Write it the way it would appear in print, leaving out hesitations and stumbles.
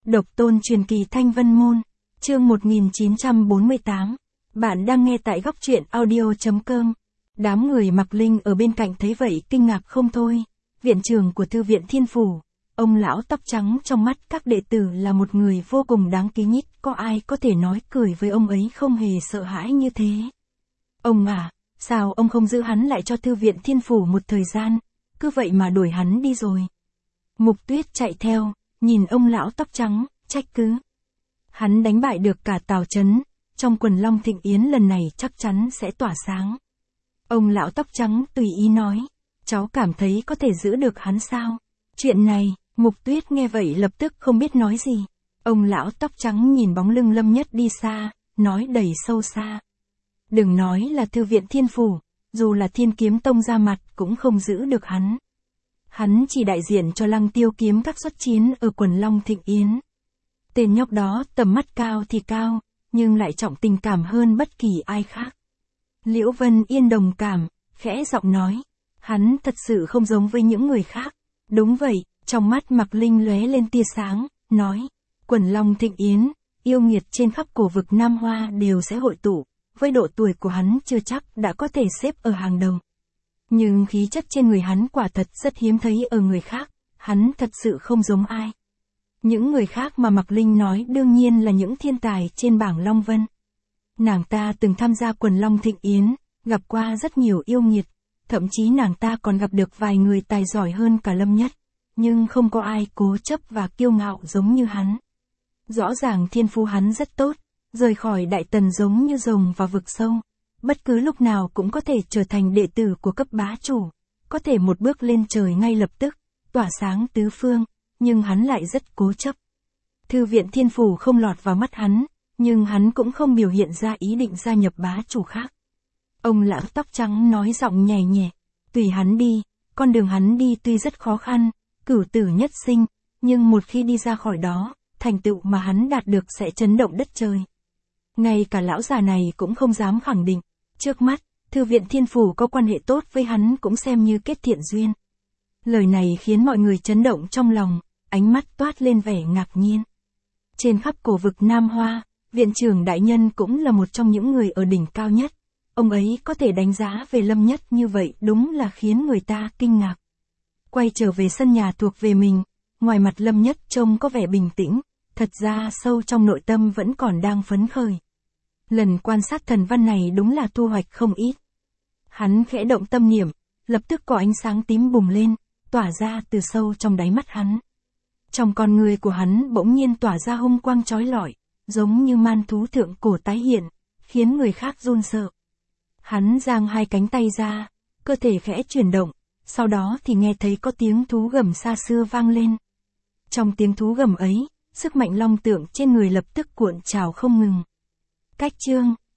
Độc tôn truyền kỳ Thanh Vân Môn, chương 1948. Bạn đang nghe tại góc truyện audio.com. Đám người Mạc Linh ở bên cạnh thấy vậy kinh ngạc không thôi. Viện trưởng của Thư viện Thiên Phủ, ông lão tóc trắng trong mắt các đệ tử là một người vô cùng đáng kính nhất, có ai có thể nói cười với ông ấy không hề sợ hãi như thế. Ông à, sao ông không giữ hắn lại cho Thư viện Thiên Phủ một thời gian, cứ vậy mà đuổi hắn đi rồi. Mục Tuyết chạy theo, nhìn ông lão tóc trắng, trách cứ. Hắn đánh bại được cả Tào Chấn, trong quần Long Thịnh Yến lần này chắc chắn sẽ tỏa sáng. Ông lão tóc trắng tùy ý nói, cháu cảm thấy có thể giữ được hắn sao? Chuyện này, Mục Tuyết nghe vậy lập tức không biết nói gì. Ông lão tóc trắng nhìn bóng lưng Lâm Nhất đi xa, nói đầy sâu xa. Đừng nói là Thư viện Thiên Phủ, dù là Thiên Kiếm Tông ra mặt cũng không giữ được hắn. Hắn chỉ đại diện cho Lăng Tiêu kiếm các xuất chiến ở quần Long Thịnh Yến. Tên nhóc đó tầm mắt cao thì cao, nhưng lại trọng tình cảm hơn bất kỳ ai khác. Liễu Vân Yên đồng cảm, khẽ giọng nói, hắn thật sự không giống với những người khác. Đúng vậy, trong mắt Mạc Linh lóe lên tia sáng, nói, quần Long Thịnh Yến, yêu nghiệt trên khắp cổ vực Nam Hoa đều sẽ hội tụ, với độ tuổi của hắn chưa chắc đã có thể xếp ở hàng đầu. Nhưng khí chất trên người hắn quả thật rất hiếm thấy ở người khác, hắn thật sự không giống ai. Những người khác mà Mạc Linh nói đương nhiên là những thiên tài trên bảng Long Vân. Nàng ta từng tham gia quần Long Thịnh Yến, gặp qua rất nhiều yêu nghiệt, thậm chí nàng ta còn gặp được vài người tài giỏi hơn cả Lâm Nhất, nhưng không có ai cố chấp và kiêu ngạo giống như hắn. Rõ ràng thiên phú hắn rất tốt, rời khỏi Đại Tần giống như rồng vào vực sâu. Bất cứ lúc nào cũng có thể trở thành đệ tử của cấp bá chủ, có thể một bước lên trời ngay lập tức, tỏa sáng tứ phương, nhưng hắn lại rất cố chấp. Thư viện Thiên Phủ không lọt vào mắt hắn, nhưng hắn cũng không biểu hiện ra ý định gia nhập bá chủ khác. Ông lão tóc trắng nói giọng nhẹ nhẹ, tùy hắn đi, con đường hắn đi tuy rất khó khăn, cửu tử nhất sinh, nhưng một khi đi ra khỏi đó, thành tựu mà hắn đạt được sẽ chấn động đất trời. Ngay cả lão già này cũng không dám khẳng định. Trước mắt, Thư viện Thiên Phủ có quan hệ tốt với hắn cũng xem như kết thiện duyên. Lời này khiến mọi người chấn động trong lòng, ánh mắt toát lên vẻ ngạc nhiên. Trên khắp cổ vực Nam Hoa, viện trưởng đại nhân cũng là một trong những người ở đỉnh cao nhất. Ông ấy có thể đánh giá về Lâm Nhất như vậy đúng là khiến người ta kinh ngạc. Quay trở về sân nhà thuộc về mình, ngoài mặt Lâm Nhất trông có vẻ bình tĩnh, thật ra sâu trong nội tâm vẫn còn đang phấn khởi. Lần quan sát thần văn này đúng là thu hoạch không ít. Hắn khẽ động tâm niệm, lập tức có ánh sáng tím bùng lên, tỏa ra từ sâu trong đáy mắt hắn. Trong con người của hắn bỗng nhiên tỏa ra hung quang chói lọi, giống như man thú thượng cổ tái hiện, khiến người khác run sợ. Hắn giang hai cánh tay ra, cơ thể khẽ chuyển động, sau đó thì nghe thấy có tiếng thú gầm xa xưa vang lên. Trong tiếng thú gầm ấy, sức mạnh long tượng trên người lập tức cuộn trào không ngừng. Cách chương